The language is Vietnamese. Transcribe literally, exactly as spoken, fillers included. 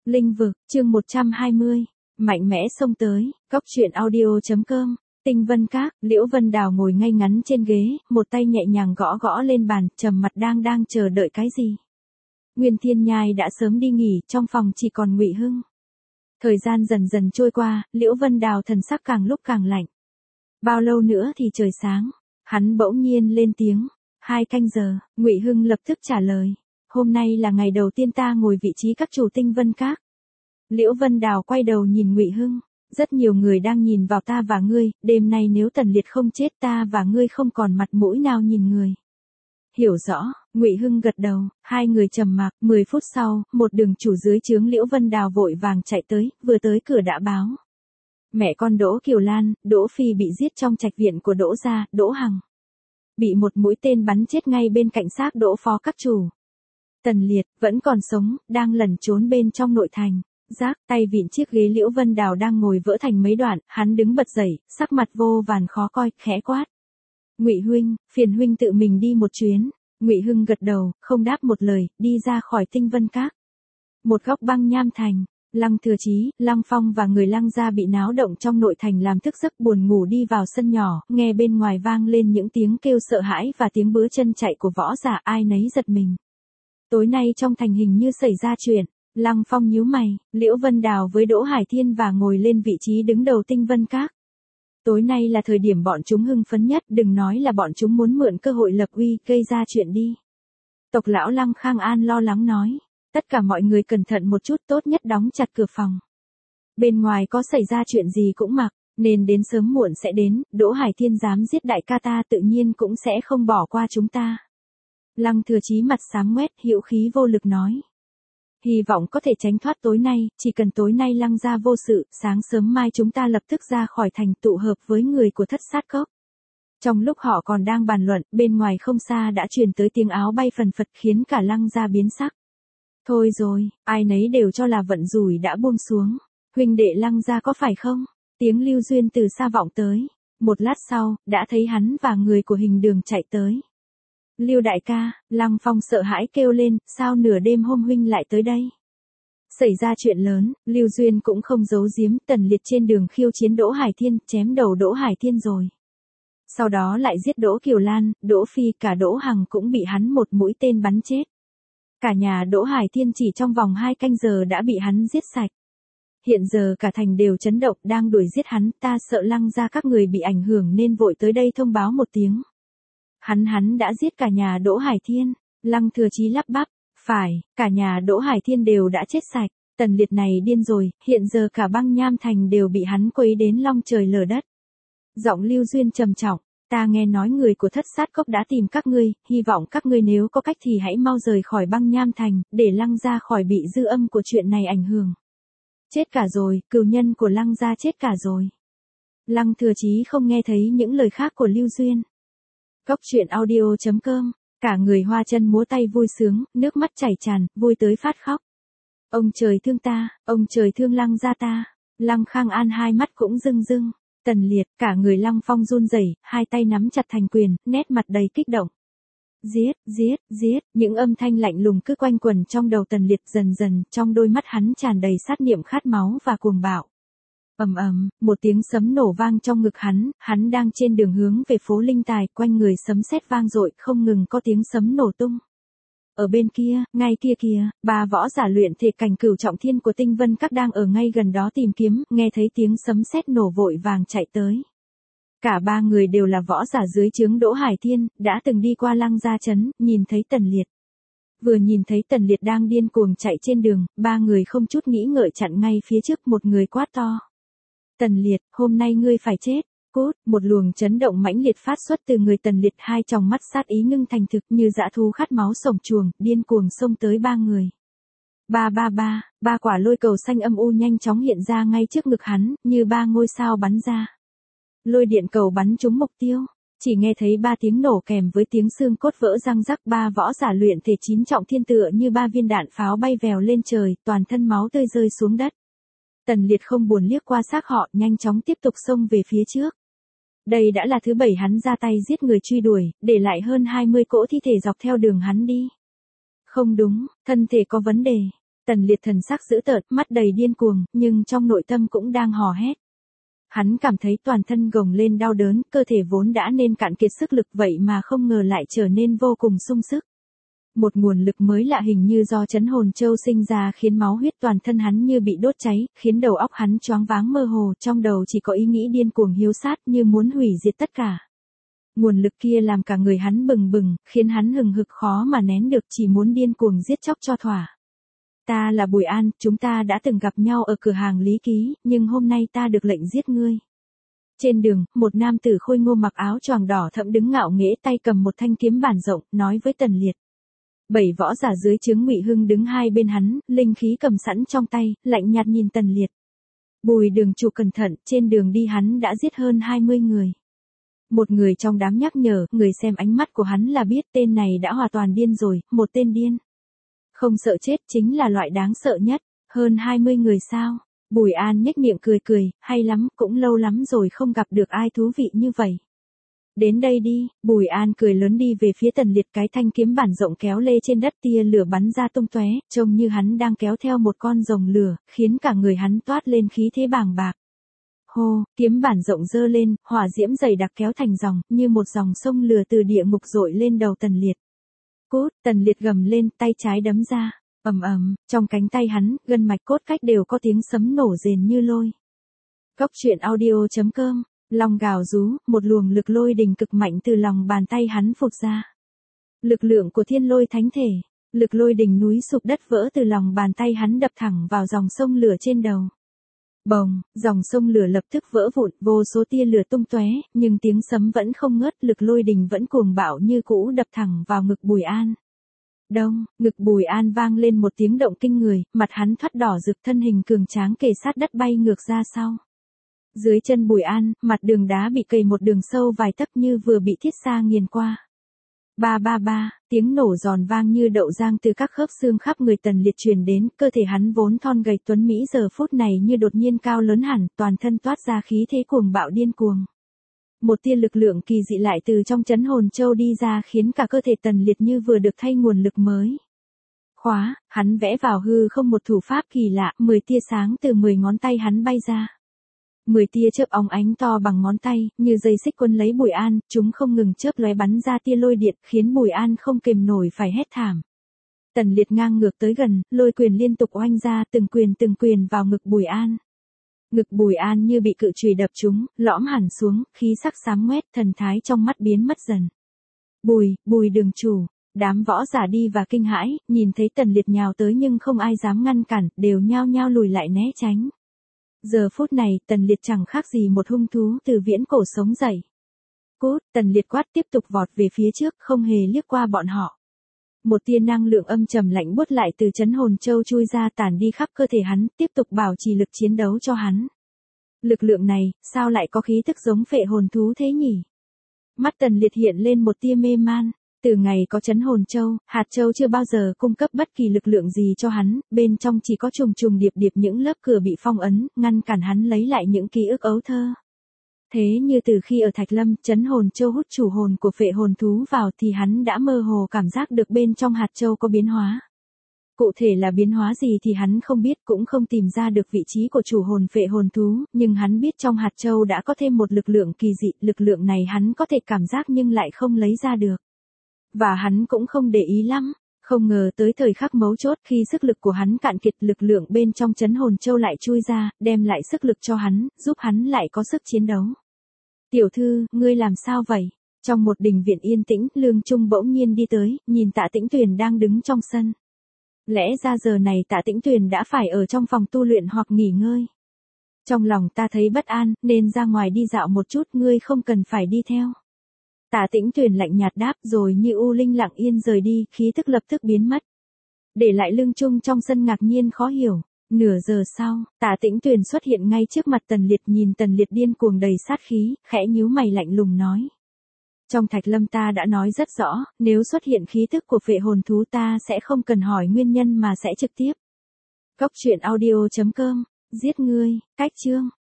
Linh vực, chương một trăm hai mươi, mạnh mẽ xông tới, cóc truyện audio chấm com, Tinh Vân Các, Liễu Vân Đào ngồi ngay ngắn trên ghế, một tay nhẹ nhàng gõ gõ lên bàn, trầm mặt đang đang chờ đợi cái gì. Nguyên Thiên Nhai đã sớm đi nghỉ, trong phòng chỉ còn Ngụy Hưng. Thời gian dần dần trôi qua, Liễu Vân Đào thần sắc càng lúc càng lạnh. Bao lâu nữa thì trời sáng? Hắn bỗng nhiên lên tiếng, hai canh giờ, Ngụy Hưng lập tức trả lời. Hôm nay là ngày đầu tiên ta ngồi vị trí các chủ Tinh Vân Các. Liễu Vân Đào quay đầu nhìn Ngụy Hưng, rất nhiều người đang nhìn vào ta và ngươi, đêm nay nếu Tần Liệt không chết ta và ngươi không còn mặt mũi nào nhìn người. Hiểu rõ, Ngụy Hưng gật đầu, hai người trầm mặc, mười phút sau, một đường chủ dưới trướng Liễu Vân Đào vội vàng chạy tới, vừa tới cửa đã báo. Mẹ con Đỗ Kiều Lan, Đỗ Phi bị giết trong trạch viện của Đỗ gia, Đỗ Hằng. Bị một mũi tên bắn chết ngay bên cạnh xác Đỗ phó các chủ. Tần Liệt, vẫn còn sống, đang lẩn trốn bên trong nội thành. Giác, tay vịn chiếc ghế Liễu Vân Đào đang ngồi vỡ thành mấy đoạn, hắn đứng bật dậy, sắc mặt vô vàn khó coi, khẽ quát. Ngụy huynh, phiền huynh tự mình đi một chuyến. Ngụy Hưng gật đầu, không đáp một lời, đi ra khỏi Tinh Vân Các. Một góc Băng Nham Thành, Lăng Thừa Chí, Lăng Phong và người Lăng gia bị náo động trong nội thành làm thức giấc buồn ngủ đi vào sân nhỏ, nghe bên ngoài vang lên những tiếng kêu sợ hãi và tiếng bứa chân chạy của võ giả, ai nấy giật mình. Tối nay trong thành hình như xảy ra chuyện. Lăng Phong nhíu mày, Liễu Vân Đào với Đỗ Hải Thiên và ngồi lên vị trí đứng đầu Tinh Vân Các. Tối nay là thời điểm bọn chúng hưng phấn nhất, đừng nói là bọn chúng muốn mượn cơ hội lập uy, gây ra chuyện đi. Tộc lão Lăng Khang An lo lắng nói, tất cả mọi người cẩn thận một chút, tốt nhất đóng chặt cửa phòng. Bên ngoài có xảy ra chuyện gì cũng mặc, nên đến sớm muộn sẽ đến, Đỗ Hải Thiên dám giết đại ca ta tự nhiên cũng sẽ không bỏ qua chúng ta. Lăng Thừa Chí mặt xám ngoét, hữu khí vô lực nói. Hy vọng có thể tránh thoát tối nay, chỉ cần tối nay Lăng gia vô sự, sáng sớm mai chúng ta lập tức ra khỏi thành tụ hợp với người của Thất Sát Cốc. Trong lúc họ còn đang bàn luận, bên ngoài không xa đã truyền tới tiếng áo bay phần phật khiến cả Lăng gia biến sắc. Thôi rồi, ai nấy đều cho là vận rủi đã buông xuống. Huynh đệ Lăng gia có phải không? Tiếng Lưu Duyên từ xa vọng tới. Một lát sau, đã thấy hắn và người của Hình Đường chạy tới. Lưu đại ca, Lăng Phong sợ hãi kêu lên, sao nửa đêm hôm huynh lại tới đây? Xảy ra chuyện lớn, Lưu Duyên cũng không giấu giếm, Tần Liệt trên đường khiêu chiến Đỗ Hải Thiên, chém đầu Đỗ Hải Thiên rồi. Sau đó lại giết Đỗ Kiều Lan, Đỗ Phi, cả Đỗ Hằng cũng bị hắn một mũi tên bắn chết. Cả nhà Đỗ Hải Thiên chỉ trong vòng hai canh giờ đã bị hắn giết sạch. Hiện giờ cả thành đều chấn động, đang đuổi giết hắn, ta sợ Lăng gia các người bị ảnh hưởng nên vội tới đây thông báo một tiếng. Hắn hắn đã giết cả nhà Đỗ Hải Thiên. Lăng Thừa Chí lắp bắp, phải, cả nhà Đỗ Hải Thiên đều đã chết sạch. Tần Liệt này điên rồi, hiện giờ cả Băng Nham Thành đều bị hắn quấy đến long trời lở đất. Giọng Lưu Duyên trầm trọng, ta nghe nói người của Thất Sát Cốc đã tìm các ngươi, hy vọng các ngươi nếu có cách thì hãy mau rời khỏi Băng Nham Thành, để Lăng gia khỏi bị dư âm của chuyện này ảnh hưởng. Chết cả rồi, cừu nhân của Lăng gia chết cả rồi. Lăng Thừa Chí không nghe thấy những lời khác của Lưu Duyên. Cóc truyện audio chấm com, cả người hoa chân múa tay vui sướng, nước mắt chảy tràn, vui tới phát khóc. Ông trời thương ta, ông trời thương Lăng gia ta. Lăng Khang An hai mắt cũng rưng rưng. Tần Liệt, cả người Lăng Phong run rẩy, hai tay nắm chặt thành quyền, nét mặt đầy kích động. Giết, giết, giết, những âm thanh lạnh lùng cứ quanh quẩn trong đầu Tần Liệt, dần dần, trong đôi mắt hắn tràn đầy sát niệm khát máu và cuồng bạo. Ầm ầm, một tiếng sấm nổ vang trong ngực hắn, hắn đang trên đường hướng về phố Linh Tài, quanh người sấm sét vang dội, không ngừng có tiếng sấm nổ tung. Ở bên kia, ngay kia kìa, ba võ giả luyện thể cảnh cửu trọng thiên của Tinh Vân Các đang ở ngay gần đó tìm kiếm, nghe thấy tiếng sấm sét nổ vội vàng chạy tới. Cả ba người đều là võ giả dưới trướng Đỗ Hải Thiên, đã từng đi qua Lăng gia trấn, nhìn thấy Tần Liệt. Vừa nhìn thấy Tần Liệt đang điên cuồng chạy trên đường, ba người không chút nghĩ ngợi chặn ngay phía trước, một người quát to. Tần Liệt, hôm nay ngươi phải chết. Cốt, một luồng chấn động mãnh liệt phát xuất từ người Tần Liệt, hai tròng mắt sát ý ngưng thành thực như dã thú khát máu sổng chuồng, điên cuồng xông tới ba người. Ba ba ba, ba quả lôi cầu xanh âm u nhanh chóng hiện ra ngay trước ngực hắn, như ba ngôi sao bắn ra. Lôi điện cầu bắn trúng mục tiêu, chỉ nghe thấy ba tiếng nổ kèm với tiếng xương cốt vỡ răng rắc, ba võ giả luyện thể chín trọng thiên tựa như ba viên đạn pháo bay vèo lên trời, toàn thân máu tươi rơi xuống đất. Tần Liệt không buồn liếc qua xác họ, nhanh chóng tiếp tục xông về phía trước. Đây đã là thứ bảy hắn ra tay giết người truy đuổi, để lại hơn hai mươi cỗ thi thể dọc theo đường hắn đi. Không đúng, thân thể có vấn đề. Tần Liệt thần sắc dữ tợn, mắt đầy điên cuồng, nhưng trong nội tâm cũng đang hò hét. Hắn cảm thấy toàn thân gồng lên đau đớn, cơ thể vốn đã nên cạn kiệt sức lực vậy mà không ngờ lại trở nên vô cùng sung sức. Một nguồn lực mới lạ hình như do chấn hồn châu sinh ra khiến máu huyết toàn thân hắn như bị đốt cháy, khiến đầu óc hắn choáng váng mơ hồ, trong đầu chỉ có ý nghĩ điên cuồng hiếu sát như muốn hủy diệt tất cả. Nguồn lực kia làm cả người hắn bừng bừng, khiến hắn hừng hực khó mà nén được, chỉ muốn điên cuồng giết chóc cho thỏa. Ta là Bùi An, chúng ta đã từng gặp nhau ở cửa hàng Lý Ký, nhưng hôm nay ta được lệnh giết ngươi. Trên đường, một nam tử khôi ngô mặc áo choàng đỏ thẫm đứng ngạo nghễ tay cầm một thanh kiếm bản rộng, nói với Tần Liệt. Bảy võ giả dưới trướng Ngụy Hưng đứng hai bên hắn, linh khí cầm sẵn trong tay, lạnh nhạt nhìn Tần Liệt. Bùi đường chủ cẩn thận, trên đường đi hắn đã giết hơn hai mươi người. Một người trong đám nhắc nhở, người xem ánh mắt của hắn là biết tên này đã hoàn toàn điên rồi, một tên điên. Không sợ chết chính là loại đáng sợ nhất, hơn hai mươi người sao? Bùi An nhếch miệng cười cười, hay lắm, cũng lâu lắm rồi không gặp được ai thú vị như vậy. Đến đây đi, Bùi An cười lớn đi về phía Tần Liệt, cái thanh kiếm bản rộng kéo lê trên đất, tia lửa bắn ra tung tóe, trông như hắn đang kéo theo một con rồng lửa, khiến cả người hắn toát lên khí thế bàng bạc. Hô, kiếm bản rộng giơ lên, hỏa diễm dày đặc kéo thành dòng, như một dòng sông lửa từ địa ngục dội lên đầu Tần Liệt. Cút, Tần Liệt gầm lên, tay trái đấm ra, ầm ầm, trong cánh tay hắn, gân mạch cốt cách đều có tiếng sấm nổ rền như lôi. Cốc truyện audio chấm com. Long gào rú, một luồng lực lôi đình cực mạnh từ lòng bàn tay hắn phụt ra. Lực lượng của thiên lôi thánh thể, lực lôi đình núi sụp đất vỡ từ lòng bàn tay hắn đập thẳng vào dòng sông lửa trên đầu. Bồng, dòng sông lửa lập tức vỡ vụn, vô số tia lửa tung tóe, nhưng tiếng sấm vẫn không ngớt, lực lôi đình vẫn cuồng bạo như cũ đập thẳng vào ngực Bùi An. Đông, ngực Bùi An vang lên một tiếng động kinh người, mặt hắn thoát đỏ rực, thân hình cường tráng kề sát đất bay ngược ra sau. Dưới chân Bùi An, mặt đường đá bị cày một đường sâu vài tấc như vừa bị thiết sa nghiền qua. Ba ba ba, tiếng nổ giòn vang như đậu rang từ các khớp xương khắp người Tần Liệt truyền đến, cơ thể hắn vốn thon gầy tuấn mỹ giờ phút này như đột nhiên cao lớn hẳn, toàn thân toát ra khí thế cuồng bạo điên cuồng. Một tia lực lượng kỳ dị lại từ trong chấn hồn châu đi ra khiến cả cơ thể Tần Liệt như vừa được thay nguồn lực mới. Khóa, hắn vẽ vào hư không một thủ pháp kỳ lạ, mười tia sáng từ mười ngón tay hắn bay ra. Mười tia chớp óng ánh to bằng ngón tay, như dây xích quấn lấy Bùi An, chúng không ngừng chớp lóe bắn ra tia lôi điện, khiến Bùi An không kềm nổi phải hét thảm. Tần Liệt ngang ngược tới gần, lôi quyền liên tục oanh ra, từng quyền từng quyền vào ngực Bùi An. Ngực Bùi An như bị cự chùy đập trúng, lõm hẳn xuống, khí sắc xám ngoét, thần thái trong mắt biến mất dần. Bùi, Bùi đường chủ, đám võ giả đi và kinh hãi, nhìn thấy Tần Liệt nhào tới nhưng không ai dám ngăn cản, đều nhao nhao lùi lại né tránh. Giờ phút này, Tần Liệt chẳng khác gì một hung thú từ viễn cổ sống dậy. Cút, Tần Liệt quát tiếp tục vọt về phía trước, không hề liếc qua bọn họ. Một tia năng lượng âm trầm lạnh buốt lại từ chấn hồn châu chui ra tản đi khắp cơ thể hắn, tiếp tục bảo trì lực chiến đấu cho hắn. Lực lượng này, sao lại có khí thức giống phệ hồn thú thế nhỉ? Mắt Tần Liệt hiện lên một tia mê man. Từ ngày có chấn hồn châu, hạt châu chưa bao giờ cung cấp bất kỳ lực lượng gì cho hắn, bên trong chỉ có trùng trùng điệp điệp những lớp cửa bị phong ấn, ngăn cản hắn lấy lại những ký ức ấu thơ. Thế như từ khi ở Thạch Lâm, chấn hồn châu hút chủ hồn của phệ hồn thú vào thì hắn đã mơ hồ cảm giác được bên trong hạt châu có biến hóa. Cụ thể là biến hóa gì thì hắn không biết, cũng không tìm ra được vị trí của chủ hồn phệ hồn thú, nhưng hắn biết trong hạt châu đã có thêm một lực lượng kỳ dị, lực lượng này hắn có thể cảm giác nhưng lại không lấy ra được. Và hắn cũng không để ý lắm, không ngờ tới thời khắc mấu chốt khi sức lực của hắn cạn kiệt, lực lượng bên trong chấn hồn châu lại chui ra, đem lại sức lực cho hắn, giúp hắn lại có sức chiến đấu. Tiểu thư, ngươi làm sao vậy? Trong một đình viện yên tĩnh, Lương Trung bỗng nhiên đi tới, nhìn Tạ Tĩnh Tuyền đang đứng trong sân. Lẽ ra giờ này Tạ Tĩnh Tuyền đã phải ở trong phòng tu luyện hoặc nghỉ ngơi. Trong lòng ta thấy bất an, nên ra ngoài đi dạo một chút, ngươi không cần phải đi theo. Tạ Tĩnh Tuyền lạnh nhạt đáp, rồi như u linh lặng yên rời đi, khí tức lập tức biến mất. Để lại Lương Trung trong sân ngạc nhiên khó hiểu. Nửa giờ sau, Tạ Tĩnh Tuyền xuất hiện ngay trước mặt Tần Liệt, nhìn Tần Liệt điên cuồng đầy sát khí, khẽ nhíu mày lạnh lùng nói. Trong Thạch Lâm ta đã nói rất rõ, nếu xuất hiện khí tức của phệ hồn thú ta sẽ không cần hỏi nguyên nhân mà sẽ trực tiếp. Cốc truyện audio chấm com, giết ngươi, cách chương.